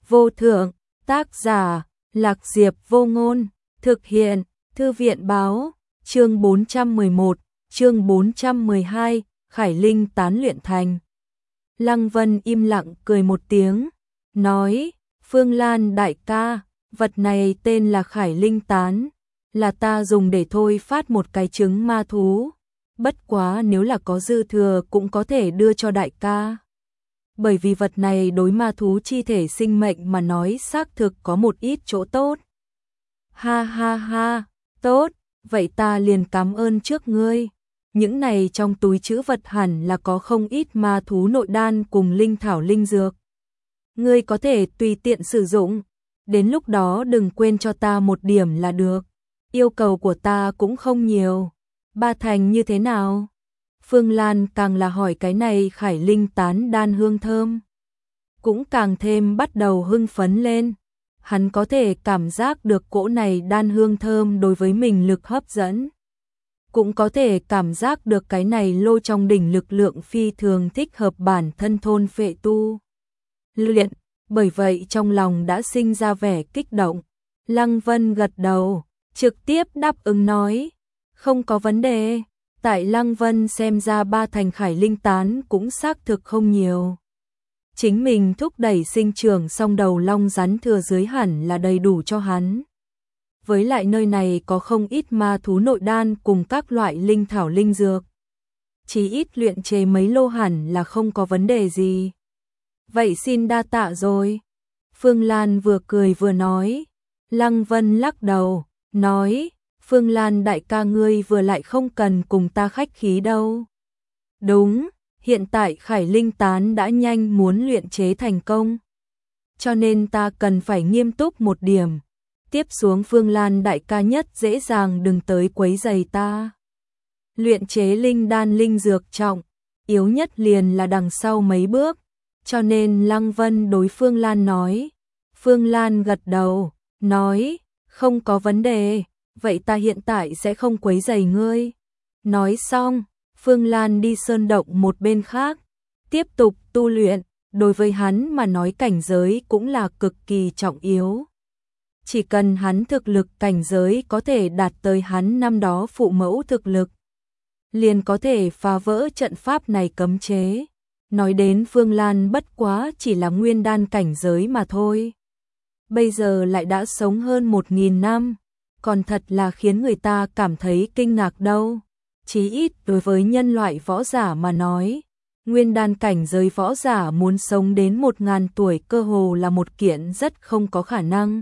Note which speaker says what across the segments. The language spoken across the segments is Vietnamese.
Speaker 1: vô thượng, tác giả, Lạc Diệp Vô Ngôn, thực hiện, Thư viện báo, chương 411, chương 412, Khải Linh tán luyện thành. Lăng Vân im lặng cười một tiếng, nói, Phương Lan đại ca, vật này tên là Khải Linh tán, là ta dùng để thôi phát một cái trứng ma thú, bất quá nếu là có dư thừa cũng có thể đưa cho đại ca. Bởi vì vật này đối ma thú chi thể sinh mệnh mà nói xác thực có một ít chỗ tốt. Ha ha ha, tốt, vậy ta liền cảm ơn trước ngươi. Những này trong túi trữ vật hẳn là có không ít ma thú nội đan cùng linh thảo linh dược. Ngươi có thể tùy tiện sử dụng, đến lúc đó đừng quên cho ta một điểm là được. Yêu cầu của ta cũng không nhiều. 3 thành như thế nào? Phương Lan càng là hỏi cái này Khải Linh tán đan hương thơm, cũng càng thêm bắt đầu hưng phấn lên. Hắn có thể cảm giác được cỗ này đan hương thơm đối với mình lực hấp dẫn. Cũng có thể cảm giác được cái này lô trong đỉnh lực lượng phi thường thích hợp bản thân thôn phệ tu luyện, bởi vậy trong lòng đã sinh ra vẻ kích động. Lăng Vân gật đầu, trực tiếp đáp ứng nói, không có vấn đề. Tại Lăng Vân xem ra 3 thành Khải Linh tán cũng xác thực không nhiều. Chính mình thúc đẩy sinh trưởng song đầu long rắn thừa dưới hẳn là đầy đủ cho hắn. Với lại nơi này có không ít ma thú nội đan cùng các loại linh thảo linh dược. Chỉ ít luyện chế mấy lô hẳn là không có vấn đề gì. Vậy xin đa tạ rồi. Phương Lan vừa cười vừa nói. Lăng Vân lắc đầu, nói, Phương Lan đại ca ngươi vừa lại không cần cùng ta khách khí đâu. Đúng, hiện tại Khải Linh tán đã nhanh muốn luyện chế thành công. Cho nên ta cần phải nghiêm túc một điểm. Tiếp xuống Phương Lan đại ca nhất dễ dàng đừng tới quấy rầy ta. Luyện chế linh đan linh dược trọng, yếu nhất liền là đằng sau mấy bước. Cho nên Lăng Vân đối Phương Lan nói. Phương Lan gật đầu, nói, không có vấn đề. Vậy ta hiện tại sẽ không quấy rầy ngươi. Nói xong, Phương Lan đi sơn động một bên khác, tiếp tục tu luyện. Đối với hắn mà nói cảnh giới cũng là cực kỳ trọng yếu. Chỉ cần hắn thực lực cảnh giới có thể đạt tới hắn năm đó phụ mẫu thực lực, liền có thể phá vỡ trận pháp này cấm chế. Nói đến Phương Lan bất quá chỉ là nguyên đan cảnh giới mà thôi. Bây giờ lại đã sống hơn 1000 năm. Còn thật là khiến người ta cảm thấy kinh ngạc đâu. Chí ít đối với nhân loại võ giả mà nói, nguyên đan cảnh giới võ giả muốn sống đến 1000 tuổi cơ hồ là một kiện rất không có khả năng.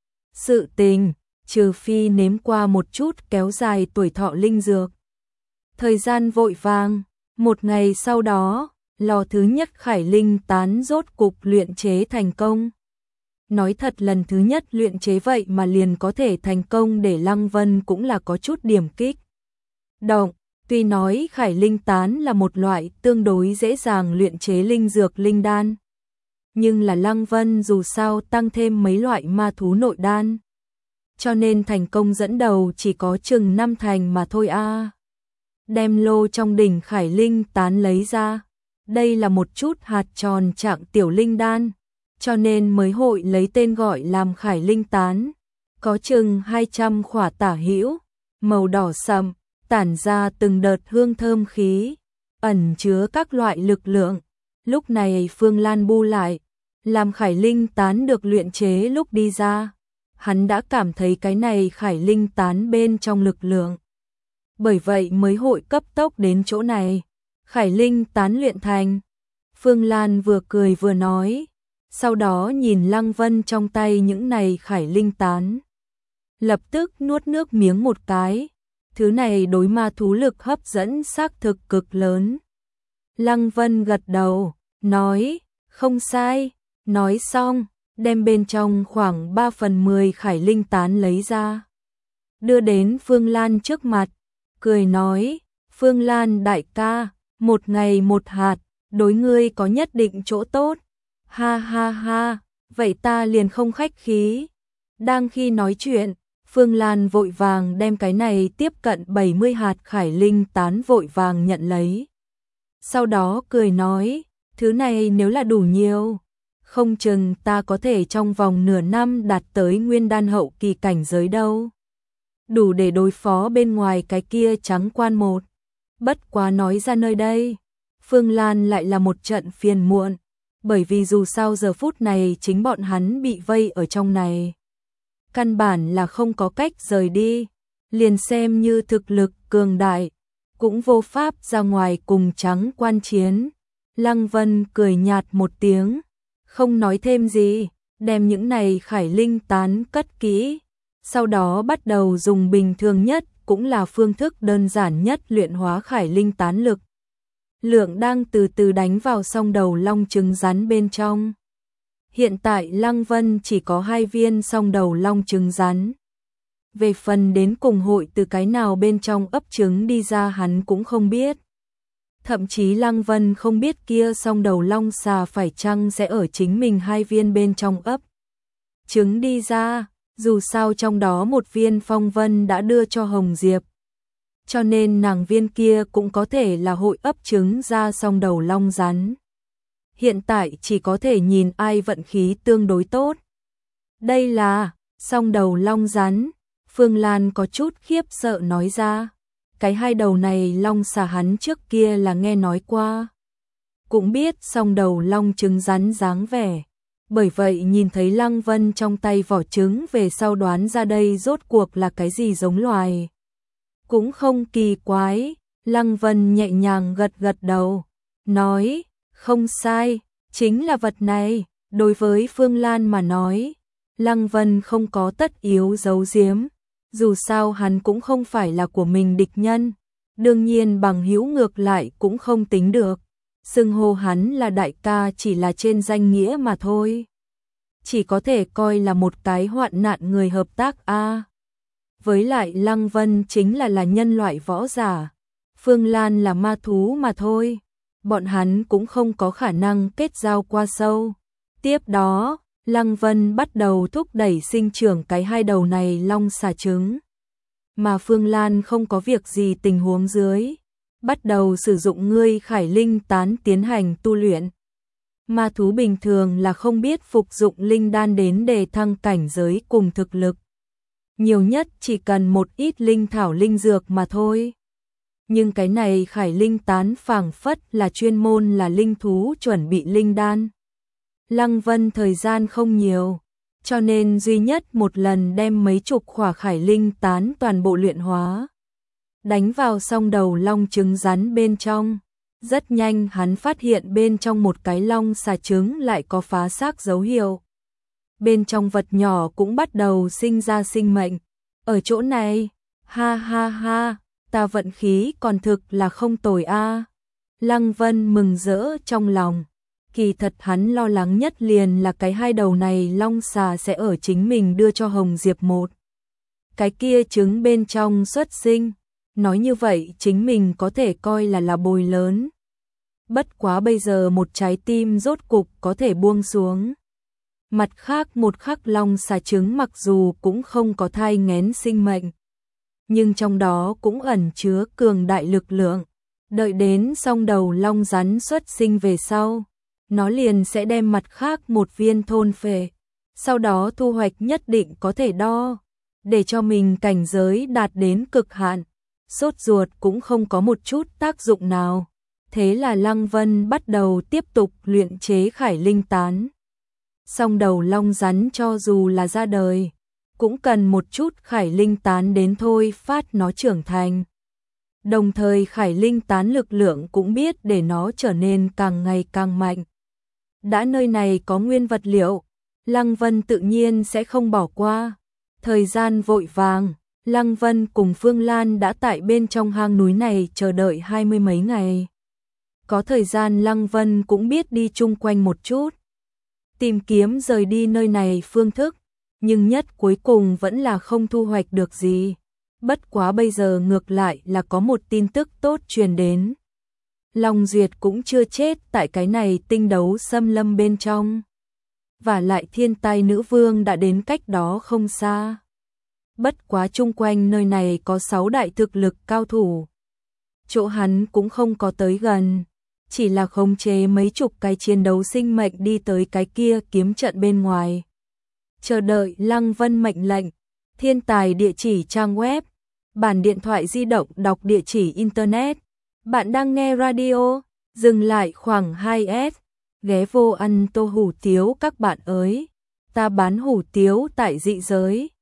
Speaker 1: Sự tình, trừ phi nếm qua một chút kéo dài tuổi thọ linh dược. Thời gian vội vàng, một ngày sau đó, lò thứ nhất Khải Linh tán rốt cục luyện chế thành công. Nói thật lần thứ nhất luyện chế vậy mà liền có thể thành công để Lăng Vân cũng là có chút điểm kích động. Tuy nói Khải Linh tán là một loại tương đối dễ dàng luyện chế linh dược linh đan, nhưng là Lăng Vân dù sao tăng thêm mấy loại ma thú nội đan, cho nên thành công dẫn đầu chỉ có chừng 5 thành mà thôi a. Đem lô trong đỉnh Khải Linh tán lấy ra, đây là một chút hạt tròn trạng tiểu linh đan, cho nên mới hội lấy tên gọi làm Khải Linh tán, có chừng 200 khỏa tả hữu, màu đỏ sậm, tản ra từng đợt hương thơm khí, ẩn chứa các loại lực lượng. Lúc này Phương Lan bu lại, làm Khải Linh tán được luyện chế lúc đi ra, hắn đã cảm thấy cái này Khải Linh tán bên trong lực lượng. Bởi vậy mới hội cấp tốc đến chỗ này. Khải Linh tán luyện thành. Phương Lan vừa cười vừa nói, sau đó nhìn Lăng Vân trong tay những này Khải Linh tán, lập tức nuốt nước miếng một cái. Thứ này đối ma thú lực hấp dẫn xác thực cực lớn. Lăng Vân gật đầu, nói, không sai. Nói xong, đem bên trong khoảng 3/10 Khải Linh tán lấy ra, đưa đến Phương Lan trước mặt, cười nói, Phương Lan đại ca, một ngày một hạt, đối ngươi có nhất định chỗ tốt. Ha ha ha, vậy ta liền không khách khí. Đang khi nói chuyện, Phương Lan vội vàng đem cái này tiếp cận 70 hạt Khải Linh tán vội vàng nhận lấy. Sau đó cười nói, thứ này nếu là đủ nhiều, không chừng ta có thể trong vòng nửa năm đạt tới nguyên đan hậu kỳ cảnh giới đâu. Đủ để đối phó bên ngoài cái kia trắng quan một. Bất quá nói ra nơi đây, Phương Lan lại là một trận phiền muộn, bởi vì dù sao giờ phút này chính bọn hắn bị vây ở trong này. Căn bản là không có cách rời đi, liền xem như thực lực cường đại, cũng vô pháp ra ngoài cùng trắng quan chiến. Lăng Vân cười nhạt một tiếng, không nói thêm gì, đem những này khải linh tán cất kỹ, sau đó bắt đầu dùng bình thường nhất cũng là phương thức đơn giản nhất luyện hóa khải linh tán lực. Lượng đang từ từ đánh vào song đầu long trứng rắn bên trong. Hiện tại Lăng Vân chỉ có 2 viên song đầu long trứng rắn. Về phần đến cùng hội từ cái nào bên trong ấp trứng đi ra hắn cũng không biết. Thậm chí Lăng Vân không biết kia song đầu long xà phải chăng sẽ ở chính mình 2 viên bên trong ấp trứng đi ra, dù sao trong đó một viên Phong Vân đã đưa cho Hồng Diệp. Cho nên nàng viên kia cũng có thể là hội ấp trứng ra song đầu long rắn. Hiện tại chỉ có thể nhìn ai vận khí tương đối tốt. Đây là song đầu long rắn, Phương Lan có chút khiếp sợ nói ra. Cái 2 đầu này long xà hắn trước kia là nghe nói qua. Cũng biết song đầu long trứng rắn dáng vẻ. Bởi vậy nhìn thấy Lăng Vân trong tay vỏ trứng về sau đoán ra đây rốt cuộc là cái gì giống loài. Cũng không kỳ quái, Lăng Vân nhẹ nhàng gật gật đầu, nói, không sai, chính là vật này. Đối với Phương Lan mà nói, Lăng Vân không có tất yếu giấu giếm, dù sao hắn cũng không phải là của mình địch nhân, đương nhiên bằng hữu ngược lại cũng không tính được. Xưng hô hắn là đại ca chỉ là trên danh nghĩa mà thôi. Chỉ có thể coi là một cái hoạn nạn người hợp tác a. Với lại Lăng Vân chính là nhân loại võ giả, Phương Lan là ma thú mà thôi. Bọn hắn cũng không có khả năng kết giao qua sâu. Tiếp đó, Lăng Vân bắt đầu thúc đẩy sinh trưởng cái 2 đầu này long xà trứng. Mà Phương Lan không có việc gì tình huống dưới, bắt đầu sử dụng ngươi khải linh tán tiến hành tu luyện. Ma thú bình thường là không biết phục dụng linh đan đến để thăng cảnh giới cùng thực lực. Nhiều nhất chỉ cần một ít linh thảo linh dược mà thôi. Nhưng cái này khải linh tán phảng phất là chuyên môn là linh thú chuẩn bị linh đan. Lăng Vân thời gian không nhiều, cho nên duy nhất một lần đem mấy chục khỏa khải linh tán toàn bộ luyện hóa. Đánh vào song đầu long trứng rắn bên trong. Rất nhanh hắn phát hiện bên trong một cái long xà trứng lại có phá xác dấu hiệu. Bên trong vật nhỏ cũng bắt đầu sinh ra sinh mệnh. Ở chỗ này, ha ha ha, ta vận khí còn thực là không tồi a. Lăng Vân mừng rỡ trong lòng. Kỳ thật hắn lo lắng nhất liền là cái 2 đầu này long xà sẽ ở chính mình đưa cho Hồng Diệp một. Cái kia trứng bên trong xuất sinh. Nói như vậy chính mình có thể coi là bồi lớn. Bất quá bây giờ một trái tim rốt cục có thể buông xuống. Mặt khác một khắc long xà trứng mặc dù cũng không có thai nghén sinh mệnh, nhưng trong đó cũng ẩn chứa cường đại lực lượng. Đợi đến song đầu long rắn xuất sinh về sau, nó liền sẽ đem mặt khác một viên thôn phệ. Sau đó thu hoạch nhất định có thể đo, để cho mình cảnh giới đạt đến cực hạn. Sốt ruột cũng không có một chút tác dụng nào. Thế là Lăng Vân bắt đầu tiếp tục luyện chế khải linh tán. Song đầu long rắn cho dù là ra đời, cũng cần một chút khải linh tán đến thôi phát nó trưởng thành. Đồng thời khải linh tán lực lượng cũng biết để nó trở nên càng ngày càng mạnh. Đã nơi này có nguyên vật liệu, Lăng Vân tự nhiên sẽ không bỏ qua. Thời gian vội vàng, Lăng Vân cùng Phương Lan đã tại bên trong hang núi này chờ đợi 20 mấy ngày. Có thời gian Lăng Vân cũng biết đi chung quanh một chút, tìm kiếm rời đi nơi này phương thức, nhưng nhất cuối cùng vẫn là không thu hoạch được gì. Bất quá bây giờ ngược lại là có một tin tức tốt truyền đến. Long Duyệt cũng chưa chết tại cái này tinh đấu xâm lâm bên trong. Và lại thiên tai nữ vương đã đến cách đó không xa. Bất quá chung quanh nơi này có 6 đại thực lực cao thủ. Chỗ hắn cũng không có tới gần. chỉ là khống chế mấy chục cái chiến đấu sinh mệnh đi tới cái kia kiếm trận bên ngoài. Chờ đợi Lăng Vân mệnh lệnh, thiên tài địa chỉ trang web, bản điện thoại di động đọc địa chỉ internet. Bạn đang nghe radio, dừng lại khoảng 2S, ghé vô ăn tô hủ tiếu các bạn ơi. Ta bán hủ tiếu tại dị giới.